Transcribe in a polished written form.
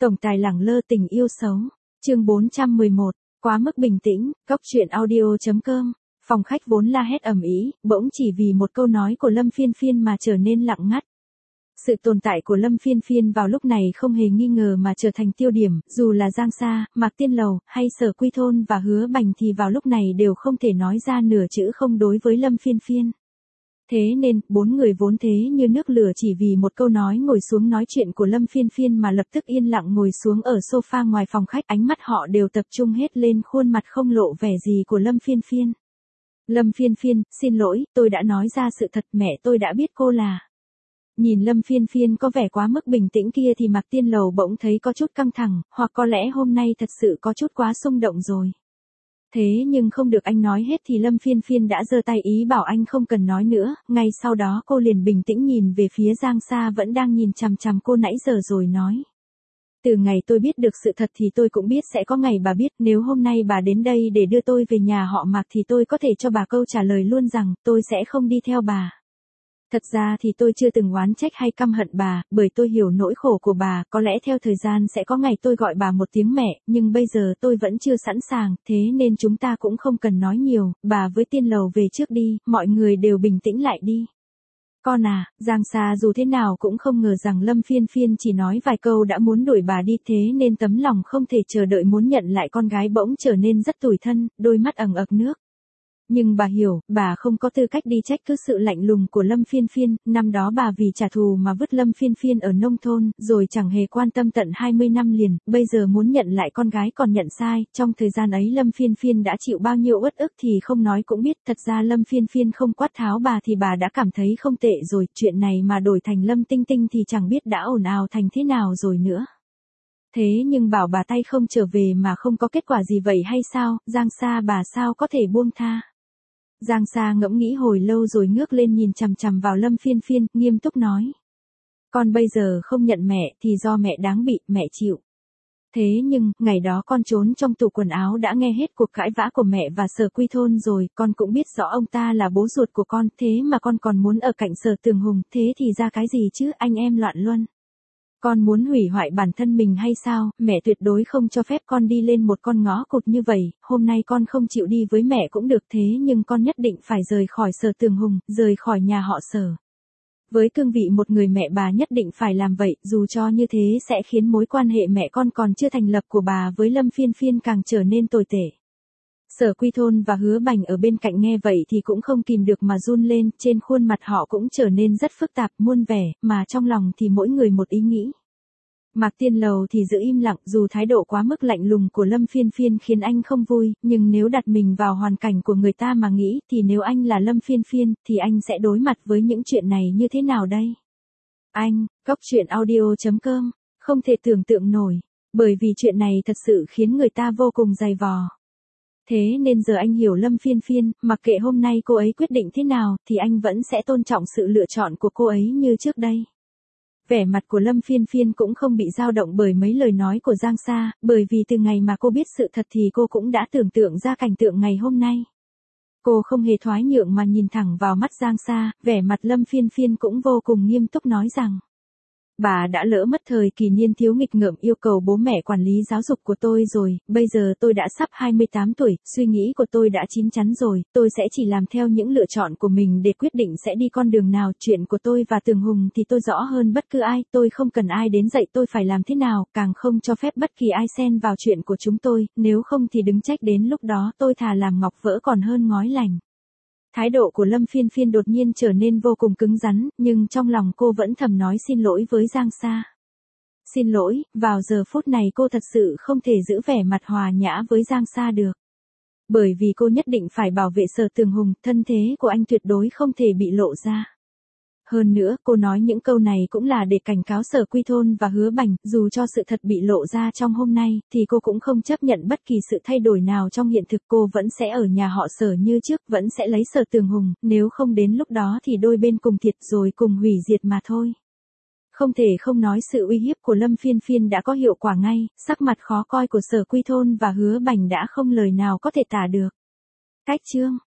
Tổng tài lẳng lơ tình yêu xấu. Chương 411, quá mức bình tĩnh, Cóc truyện audio.com. Phòng khách vốn la hét ầm ĩ, bỗng chỉ vì một câu nói của Lâm Phiên Phiên mà trở nên lặng ngắt. Sự tồn tại của Lâm Phiên Phiên vào lúc này không hề nghi ngờ mà trở thành tiêu điểm, dù là Giang Sa, Mạc Tiên Lầu, hay Sở Quy Thôn và Hứa Bành thì vào lúc này đều không thể nói ra nửa chữ không đối với Lâm Phiên Phiên. Thế nên, bốn người vốn thế như nước lửa chỉ vì một câu nói ngồi xuống nói chuyện của Lâm Phiên Phiên mà lập tức yên lặng ngồi xuống ở sofa ngoài phòng khách, ánh mắt họ đều tập trung hết lên khuôn mặt không lộ vẻ gì của Lâm Phiên Phiên. Lâm Phiên Phiên, xin lỗi, tôi đã nói ra sự thật, mẹ tôi đã biết cô là... Nhìn Lâm Phiên Phiên có vẻ quá mức bình tĩnh kia thì Mạc Tiên Lầu bỗng thấy có chút căng thẳng, hoặc có lẽ hôm nay thật sự có chút quá xung động rồi. Thế nhưng không được anh nói hết thì Lâm Phiên Phiên đã giơ tay ý bảo anh không cần nói nữa, ngay sau đó cô liền bình tĩnh nhìn về phía Giang Sa vẫn đang nhìn chằm chằm cô nãy giờ rồi nói. Từ ngày tôi biết được sự thật thì tôi cũng biết sẽ có ngày bà biết, nếu hôm nay bà đến đây để đưa tôi về nhà họ Mạc thì tôi có thể cho bà câu trả lời luôn rằng tôi sẽ không đi theo bà. Thật ra thì tôi chưa từng oán trách hay căm hận bà, bởi tôi hiểu nỗi khổ của bà, có lẽ theo thời gian sẽ có ngày tôi gọi bà một tiếng mẹ, nhưng bây giờ tôi vẫn chưa sẵn sàng, thế nên chúng ta cũng không cần nói nhiều, bà với Tiên Lầu về trước đi, mọi người đều bình tĩnh lại đi. Con à, Giang Sa dù thế nào cũng không ngờ rằng Lâm Phiên Phiên chỉ nói vài câu đã muốn đuổi bà đi, thế nên tấm lòng không thể chờ đợi muốn nhận lại con gái bỗng trở nên rất tủi thân, đôi mắt ẩn ực nước. Nhưng bà hiểu, bà không có tư cách đi trách cứ sự lạnh lùng của Lâm Phiên Phiên, năm đó bà vì trả thù mà vứt Lâm Phiên Phiên ở nông thôn, rồi chẳng hề quan tâm tận 20 năm liền, bây giờ muốn nhận lại con gái còn nhận sai, trong thời gian ấy Lâm Phiên Phiên đã chịu bao nhiêu uất ức thì không nói cũng biết, thật ra Lâm Phiên Phiên không quát tháo bà thì bà đã cảm thấy không tệ rồi, chuyện này mà đổi thành Lâm Tinh Tinh thì chẳng biết đã ồn ào thành thế nào rồi nữa. Thế nhưng bảo bà tay không trở về mà không có kết quả gì vậy hay sao, Giang Sa bà sao có thể buông tha. Giang Sa ngẫm nghĩ hồi lâu rồi ngước lên nhìn chằm chằm vào Lâm Phiên Phiên, nghiêm túc nói. Con bây giờ không nhận mẹ thì do mẹ đáng bị, mẹ chịu. Thế nhưng, ngày đó con trốn trong tủ quần áo đã nghe hết cuộc cãi vã của mẹ và Sở Quy Thôn rồi, con cũng biết rõ ông ta là bố ruột của con, thế mà con còn muốn ở cạnh Sở Tường Hùng, thế thì ra cái gì chứ, anh em loạn luân. Con muốn hủy hoại bản thân mình hay sao, mẹ tuyệt đối không cho phép con đi lên một con ngõ cụt như vậy, hôm nay con không chịu đi với mẹ cũng được thế nhưng con nhất định phải rời khỏi Sở Tường Hùng, rời khỏi nhà họ Sở. Với cương vị một người mẹ bà nhất định phải làm vậy, dù cho như thế sẽ khiến mối quan hệ mẹ con còn chưa thành lập của bà với Lâm Phiên Phiên càng trở nên tồi tệ. Sở Quy Thôn và Hứa Bành ở bên cạnh nghe vậy thì cũng không kìm được mà run lên, trên khuôn mặt họ cũng trở nên rất phức tạp, muôn vẻ, mà trong lòng thì mỗi người một ý nghĩ. Mạc Tiên Lầu thì giữ im lặng, dù thái độ quá mức lạnh lùng của Lâm Phiên Phiên khiến anh không vui, nhưng nếu đặt mình vào hoàn cảnh của người ta mà nghĩ thì nếu anh là Lâm Phiên Phiên thì anh sẽ đối mặt với những chuyện này như thế nào đây? Anh, Cóc truyện audio.com, không thể tưởng tượng nổi, bởi vì chuyện này thật sự khiến người ta vô cùng dày vò. Thế nên giờ anh hiểu Lâm Phiên Phiên, mặc kệ hôm nay cô ấy quyết định thế nào, thì anh vẫn sẽ tôn trọng sự lựa chọn của cô ấy như trước đây. Vẻ mặt của Lâm Phiên Phiên cũng không bị dao động bởi mấy lời nói của Giang Sa, bởi vì từ ngày mà cô biết sự thật thì cô cũng đã tưởng tượng ra cảnh tượng ngày hôm nay. Cô không hề thoái nhượng mà nhìn thẳng vào mắt Giang Sa, vẻ mặt Lâm Phiên Phiên cũng vô cùng nghiêm túc nói rằng. Bà đã lỡ mất thời kỳ niên thiếu nghịch ngợm yêu cầu bố mẹ quản lý giáo dục của tôi rồi, bây giờ tôi đã sắp 28 tuổi, suy nghĩ của tôi đã chín chắn rồi, tôi sẽ chỉ làm theo những lựa chọn của mình để quyết định sẽ đi con đường nào, chuyện của tôi và Tường Hùng thì tôi rõ hơn bất cứ ai, tôi không cần ai đến dạy tôi phải làm thế nào, càng không cho phép bất kỳ ai xen vào chuyện của chúng tôi, nếu không thì đừng trách đến lúc đó tôi thà làm ngọc vỡ còn hơn ngói lành. Thái độ của Lâm Phiên Phiên đột nhiên trở nên vô cùng cứng rắn, nhưng trong lòng cô vẫn thầm nói xin lỗi với Giang Sa. Xin lỗi, vào giờ phút này cô thật sự không thể giữ vẻ mặt hòa nhã với Giang Sa được. Bởi vì cô nhất định phải bảo vệ Sở Tường Hùng, thân thế của anh tuyệt đối không thể bị lộ ra. Hơn nữa, cô nói những câu này cũng là để cảnh cáo Sở Quy Thôn và Hứa Bành, dù cho sự thật bị lộ ra trong hôm nay, thì cô cũng không chấp nhận bất kỳ sự thay đổi nào trong hiện thực, cô vẫn sẽ ở nhà họ Sở như trước, vẫn sẽ lấy Sở Tường Hùng, nếu không đến lúc đó thì đôi bên cùng thiệt rồi cùng hủy diệt mà thôi. Không thể không nói sự uy hiếp của Lâm Phiên Phiên đã có hiệu quả ngay, sắc mặt khó coi của Sở Quy Thôn và Hứa Bành đã không lời nào có thể tả được. Cách chương